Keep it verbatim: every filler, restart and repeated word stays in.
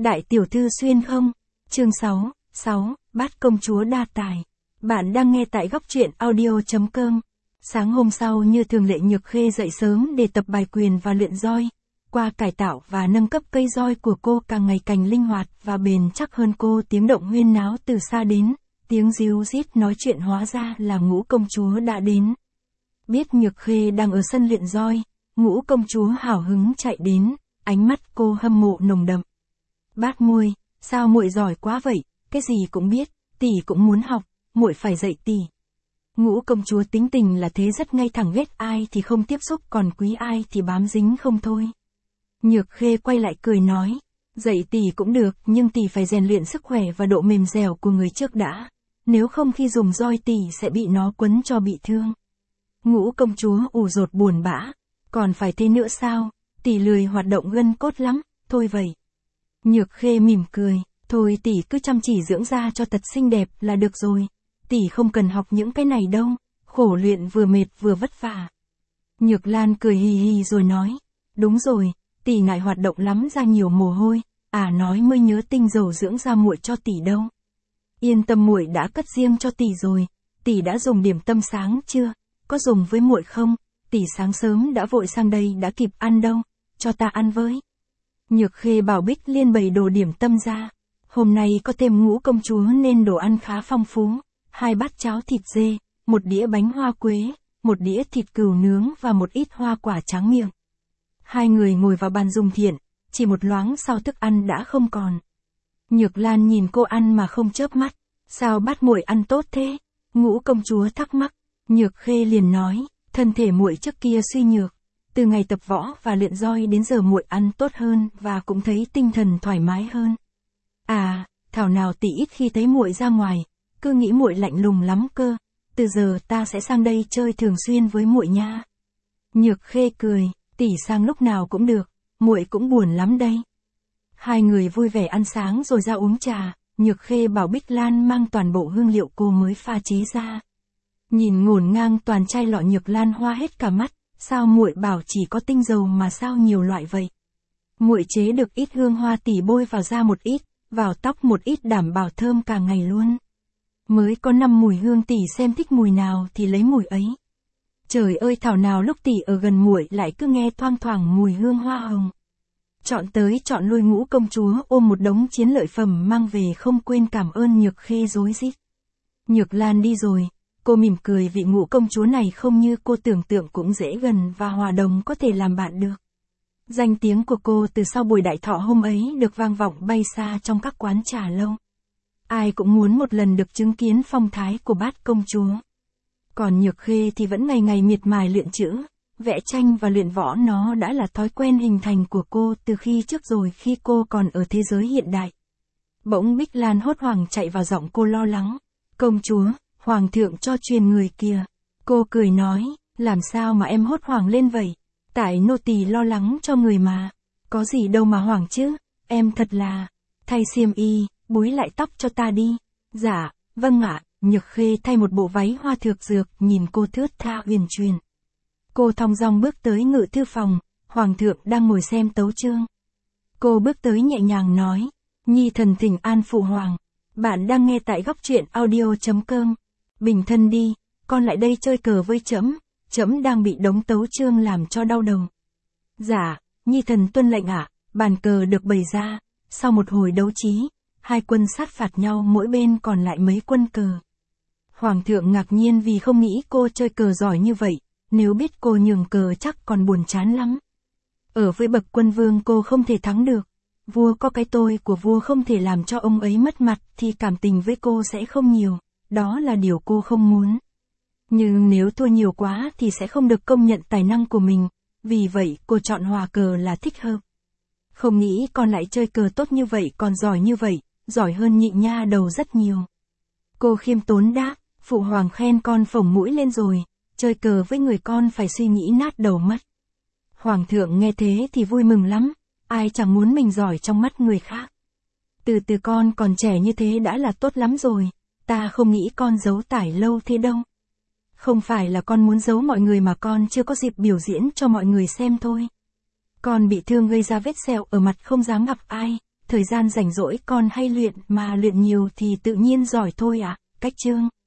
Đại tiểu thư xuyên không? Chương sáu, sáu, Bát công chúa đa tài. Bạn đang nghe tại góc truyện audio.com. Sáng hôm sau như thường lệ Nhược Khê dậy sớm để tập bài quyền và luyện roi. Qua cải tạo và nâng cấp cây roi của cô càng ngày càng linh hoạt và bền chắc hơn, cô tiếng động huyên náo từ xa đến, tiếng ríu rít nói chuyện hóa ra là Ngũ công chúa đã đến. Biết Nhược Khê đang ở sân luyện roi, Ngũ công chúa hào hứng chạy đến, ánh mắt cô hâm mộ nồng đậm. Bác muội, sao muội giỏi quá vậy, cái gì cũng biết, tỷ cũng muốn học, muội phải dạy tỷ. Ngũ công chúa tính tình là thế, rất ngay thẳng, ghét ai thì không tiếp xúc, còn quý ai thì bám dính không thôi. Nhược Khê quay lại cười nói, dạy tỷ cũng được, nhưng tỷ phải rèn luyện sức khỏe và độ mềm dẻo của người trước đã, nếu không khi dùng roi tỷ sẽ bị nó quấn cho bị thương. Ngũ công chúa ủ rột buồn bã, còn phải thế nữa sao, tỷ lười hoạt động gân cốt lắm, thôi vậy. Nhược Khê mỉm cười, thôi tỷ cứ chăm chỉ dưỡng da cho thật xinh đẹp là được rồi, tỷ không cần học những cái này đâu, khổ luyện vừa mệt vừa vất vả. Nhược Lan cười hì hì rồi nói, đúng rồi, tỷ ngại hoạt động lắm, ra nhiều mồ hôi, à nói mới nhớ tinh dầu dưỡng da muội cho tỷ đâu. Yên tâm, muội đã cất riêng cho tỷ rồi, tỷ đã dùng điểm tâm sáng chưa, có dùng với muội không, tỷ sáng sớm đã vội sang đây đã kịp ăn đâu, cho ta ăn với. Nhược Khê bảo Bích Liên bày đồ điểm tâm ra, hôm nay có thêm Ngũ công chúa nên đồ ăn khá phong phú, hai bát cháo thịt dê, một đĩa bánh hoa quế, một đĩa thịt cừu nướng và một ít hoa quả tráng miệng. Hai người ngồi vào bàn dùng thiện, chỉ một loáng sau thức ăn đã không còn. Nhược Lan nhìn cô ăn mà không chớp mắt, sao bát muội ăn tốt thế? Ngũ công chúa thắc mắc, Nhược Khê liền nói, thân thể muội trước kia suy nhược, từ ngày tập võ và luyện roi đến giờ muội ăn tốt hơn và cũng thấy tinh thần thoải mái hơn. À, thảo nào tỷ ít khi thấy muội ra ngoài, cứ nghĩ muội lạnh lùng lắm cơ, từ giờ ta sẽ sang đây chơi thường xuyên với muội nha. Nhược Khê cười, tỷ sang lúc nào cũng được, muội cũng buồn lắm đây. Hai người vui vẻ ăn sáng rồi ra uống trà, Nhược Khê bảo Bích Lan mang toàn bộ hương liệu cô mới pha chế ra. Nhìn ngổn ngang toàn chai lọ, Nhược Lan hoa hết cả mắt, sao muội bảo chỉ có tinh dầu mà sao nhiều loại vậy? Muội chế được ít hương hoa, tỷ bôi vào da một ít, vào tóc một ít, đảm bảo thơm cả ngày luôn. Mới có năm mùi hương, tỷ xem thích mùi nào thì lấy mùi ấy. Trời ơi, thảo nào lúc tỷ ở gần muội lại cứ nghe thoang thoảng mùi hương hoa hồng. Chọn tới chọn lui, Ngũ công chúa ôm một đống chiến lợi phẩm mang về không quên cảm ơn Nhược Khê rối rít. Nhược Lan đi rồi, cô mỉm cười vì Ngũ công chúa này không như cô tưởng tượng, cũng dễ gần và hòa đồng, có thể làm bạn được. Danh tiếng của cô từ sau buổi đại thọ hôm ấy được vang vọng bay xa trong các quán trà lâu. Ai cũng muốn một lần được chứng kiến phong thái của Bát công chúa. Còn Nhược Khê thì vẫn ngày ngày miệt mài luyện chữ, vẽ tranh và luyện võ, nó đã là thói quen hình thành của cô từ khi trước rồi, khi cô còn ở thế giới hiện đại. Bỗng Bích Lan hốt hoảng chạy vào, giọng cô lo lắng, công chúa, hoàng thượng cho truyền người kìa. Cô cười nói, làm sao mà em hốt hoảng lên vậy? Tại nô tỳ lo lắng cho người mà. Có gì đâu mà hoảng chứ, em thật là, thay xiêm y, búi lại tóc cho ta đi. Dạ, vâng ạ. Nhược Khê thay một bộ váy hoa thược dược, nhìn cô thướt tha huyền truyền. Cô thong dong bước tới ngự thư phòng, hoàng thượng đang ngồi xem tấu chương. Cô bước tới nhẹ nhàng nói, nhi thần thỉnh an phụ hoàng. Bạn đang nghe tại góc truyện audio.com. Bình thân đi, con lại đây chơi cờ với trẫm, trẫm đang bị đống tấu chương làm cho đau đầu. Dạ, nhi thần tuân lệnh ạ. Bàn cờ được bày ra, sau một hồi đấu trí, hai quân sát phạt nhau, mỗi bên còn lại mấy quân cờ. Hoàng thượng ngạc nhiên vì không nghĩ cô chơi cờ giỏi như vậy, nếu biết cô nhường cờ chắc còn buồn chán lắm. Ở với bậc quân vương cô không thể thắng được, vua có cái tôi của vua không thể làm cho ông ấy mất mặt, thì cảm tình với cô sẽ không nhiều, đó là điều cô không muốn. Nhưng nếu thua nhiều quá thì sẽ không được công nhận tài năng của mình, vì vậy cô chọn hòa cờ là thích hợp. Không nghĩ con lại chơi cờ tốt như vậy, còn giỏi như vậy, giỏi hơn nhị nha đầu rất nhiều. Cô khiêm tốn đáp, phụ hoàng khen con phồng mũi lên rồi, chơi cờ với người con phải suy nghĩ nát đầu mất. Hoàng thượng nghe thế thì vui mừng lắm, ai chẳng muốn mình giỏi trong mắt người khác. Từ từ con còn trẻ như thế đã là tốt lắm rồi, ta không nghĩ con giấu tải lâu thế đâu. Không phải là con muốn giấu mọi người mà con chưa có dịp biểu diễn cho mọi người xem thôi. Con bị thương gây ra vết sẹo ở mặt không dám gặp ai, thời gian rảnh rỗi con hay luyện mà luyện nhiều thì tự nhiên giỏi thôi ạ. Cách chương